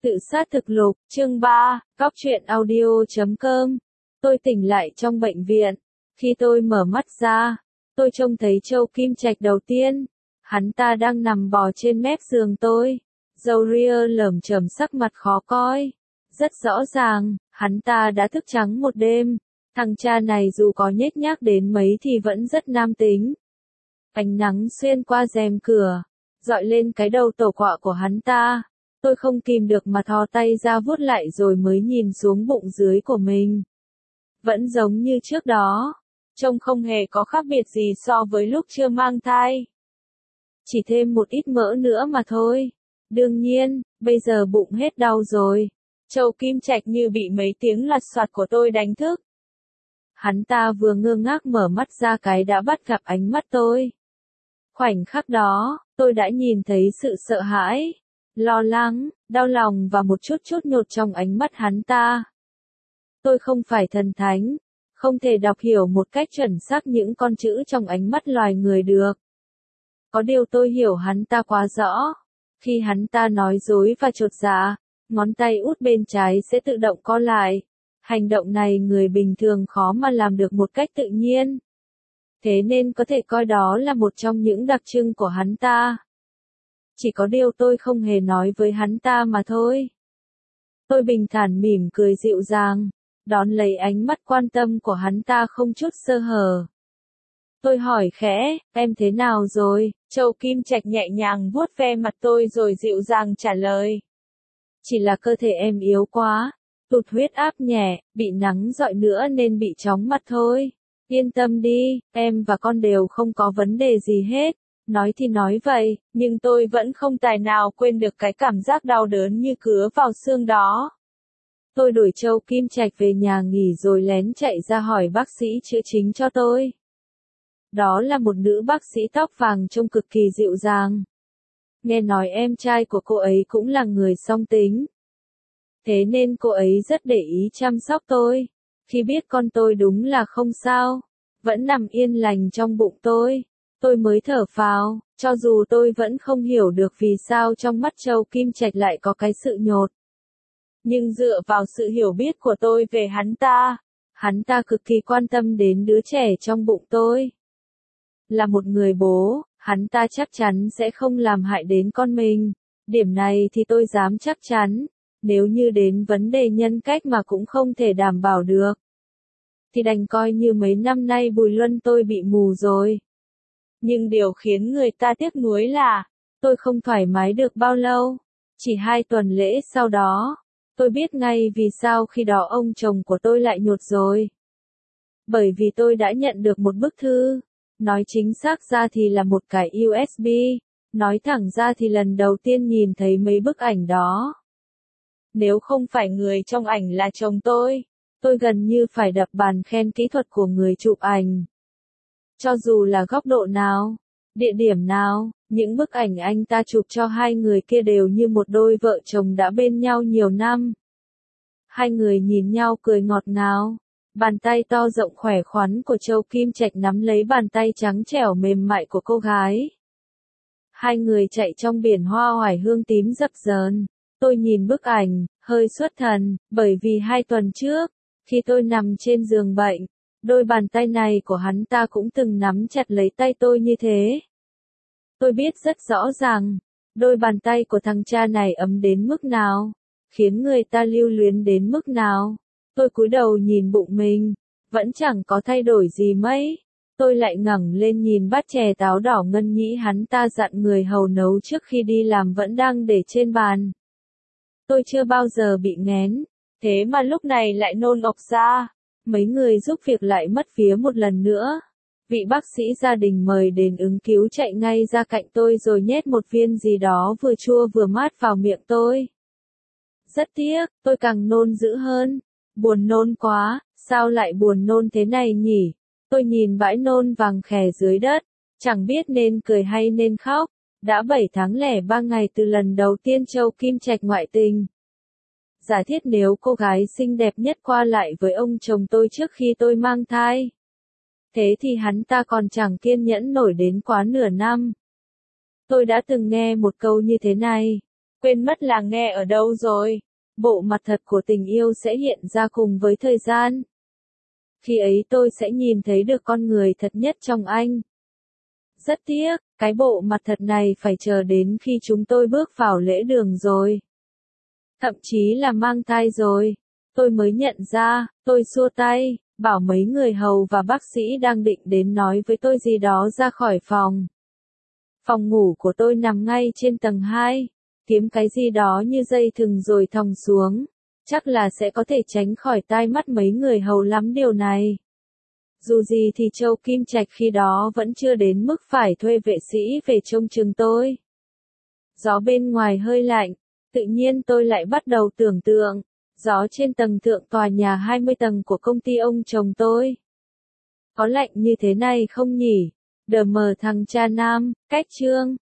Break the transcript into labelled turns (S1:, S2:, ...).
S1: Tự sát thực lục, chương 3, Cóc truyện audio.com. Tôi tỉnh lại trong bệnh viện. Khi tôi mở mắt ra, tôi trông thấy Châu Kim Trạch đầu tiên. Hắn ta đang nằm bò trên mép giường tôi. Râu ria lởm chởm, sắc mặt khó coi. Rất rõ ràng, hắn ta đã thức trắng một đêm. Thằng cha này dù có nhếch nhác đến mấy thì vẫn rất nam tính. Ánh nắng xuyên qua rèm cửa, dọi lên cái đầu tổ quạ của hắn ta. Tôi không kìm được mà thò tay ra vuốt lại rồi mới nhìn xuống bụng dưới của mình. Vẫn giống như trước đó, trông không hề có khác biệt gì so với lúc chưa mang thai. Chỉ thêm một ít mỡ nữa mà thôi. Đương nhiên, bây giờ bụng hết đau rồi. Châu Kim Trạch như bị mấy tiếng lạt soạt của tôi đánh thức. Hắn ta vừa ngơ ngác mở mắt ra cái đã bắt gặp ánh mắt tôi. Khoảnh khắc đó, tôi đã nhìn thấy sự sợ hãi, lo lắng, đau lòng và một chút nhột trong ánh mắt hắn ta. Tôi không phải thần thánh, không thể đọc hiểu một cách chuẩn xác những con chữ trong ánh mắt loài người được. Có điều tôi hiểu hắn ta quá rõ. Khi hắn ta nói dối và chột dạ, ngón tay út bên trái sẽ tự động co lại. Hành động này người bình thường khó mà làm được một cách tự nhiên. Thế nên có thể coi đó là một trong những đặc trưng của hắn ta. Chỉ có điều tôi không hề nói với hắn ta mà thôi. Tôi bình thản mỉm cười dịu dàng, đón lấy ánh mắt quan tâm của hắn ta không chút sơ hở. Tôi hỏi khẽ, em thế nào rồi? Châu Kim Trạch nhẹ nhàng vuốt ve mặt tôi rồi dịu dàng trả lời. Chỉ là cơ thể em yếu quá, tụt huyết áp nhẹ, bị nắng rọi nữa nên bị chóng mặt thôi. Yên tâm đi, em và con đều không có vấn đề gì hết. Nói thì nói vậy, nhưng tôi vẫn không tài nào quên được cái cảm giác đau đớn như cứa vào xương đó. Tôi đuổi Châu Kim Trạch về nhà nghỉ rồi lén chạy ra hỏi bác sĩ chữa chính cho tôi. Đó là một nữ bác sĩ tóc vàng trông cực kỳ dịu dàng. Nghe nói em trai của cô ấy cũng là người song tính. Thế nên cô ấy rất để ý chăm sóc tôi. Khi biết con tôi đúng là không sao, vẫn nằm yên lành trong bụng tôi mới thở phào, cho dù tôi vẫn không hiểu được vì sao trong mắt Châu Kim Trạch lại có cái sự nhột. Nhưng dựa vào sự hiểu biết của tôi về hắn ta cực kỳ quan tâm đến đứa trẻ trong bụng tôi. Là một người bố, hắn ta chắc chắn sẽ không làm hại đến con mình. Điểm này thì tôi dám chắc chắn. Nếu như đến vấn đề nhân cách mà cũng không thể đảm bảo được, thì đành coi như mấy năm nay Bùi Luân tôi bị mù rồi. Nhưng điều khiến người ta tiếc nuối là, tôi không thoải mái được bao lâu. Chỉ 2 tuần lễ sau đó, tôi biết ngay vì sao khi đó ông chồng của tôi lại nhột rồi. Bởi vì tôi đã nhận được một bức thư. Nói chính xác ra thì là một cái USB. Nói thẳng ra thì lần đầu tiên nhìn thấy mấy bức ảnh đó. Nếu không phải người trong ảnh là chồng tôi gần như phải đập bàn khen kỹ thuật của người chụp ảnh. Cho dù là góc độ nào, địa điểm nào, những bức ảnh anh ta chụp cho hai người kia đều như một đôi vợ chồng đã bên nhau nhiều năm. Hai người nhìn nhau cười ngọt ngào. Bàn tay to rộng khỏe khoắn của Châu Kim Trạch nắm lấy bàn tay trắng trẻo mềm mại của cô gái. Hai người chạy trong biển hoa oải hương tím dập dờn. Tôi nhìn bức ảnh, hơi xuất thần, bởi vì 2 tuần trước, khi tôi nằm trên giường bệnh, đôi bàn tay này của hắn ta cũng từng nắm chặt lấy tay tôi như thế. Tôi biết rất rõ ràng, đôi bàn tay của thằng cha này ấm đến mức nào, khiến người ta lưu luyến đến mức nào. Tôi cúi đầu nhìn bụng mình, vẫn chẳng có thay đổi gì mấy. Tôi lại ngẩng lên nhìn bát chè táo đỏ ngân nhĩ hắn ta dặn người hầu nấu trước khi đi làm vẫn đang để trên bàn. Tôi chưa bao giờ bị nghén, thế mà lúc này lại nôn ọc ra. Mấy người giúp việc lại mất vía một lần nữa. Vị bác sĩ gia đình mời đến ứng cứu chạy ngay ra cạnh tôi rồi nhét một viên gì đó vừa chua vừa mát vào miệng tôi. Rất tiếc, tôi càng nôn dữ hơn. Buồn nôn quá, sao lại buồn nôn thế này nhỉ? Tôi nhìn bãi nôn vàng khè dưới đất, chẳng biết nên cười hay nên khóc. Đã 7 tháng lẻ 3 ngày từ lần đầu tiên Châu Kim Trạch ngoại tình. Giả thiết nếu cô gái xinh đẹp nhất qua lại với ông chồng tôi trước khi tôi mang thai, thế thì hắn ta còn chẳng kiên nhẫn nổi đến quá nửa năm. Tôi đã từng nghe một câu như thế này, Quên mất là nghe ở đâu rồi. Bộ mặt thật của tình yêu sẽ hiện ra cùng với thời gian. Khi ấy tôi sẽ nhìn thấy được con người thật nhất trong anh. Rất tiếc, cái bộ mặt thật này phải chờ đến khi chúng tôi bước vào lễ đường rồi. Thậm chí là mang thai rồi. Tôi mới nhận ra, tôi xua tay, bảo mấy người hầu và bác sĩ đang định đến nói với tôi gì đó ra khỏi phòng. Phòng ngủ của tôi nằm ngay trên tầng 2, kiếm cái gì đó như dây thừng rồi thòng xuống. Chắc là sẽ có thể tránh khỏi tai mắt mấy người hầu lắm điều này. Dù gì thì Châu Kim Trạch khi đó vẫn chưa đến mức phải thuê vệ sĩ về trông chừng tôi. Gió bên ngoài hơi lạnh, tự nhiên tôi lại bắt đầu tưởng tượng, gió trên tầng thượng tòa nhà 20 tầng của công ty ông chồng tôi. Có lạnh như thế này không nhỉ? Đờ mờ thằng cha nam, cách chương.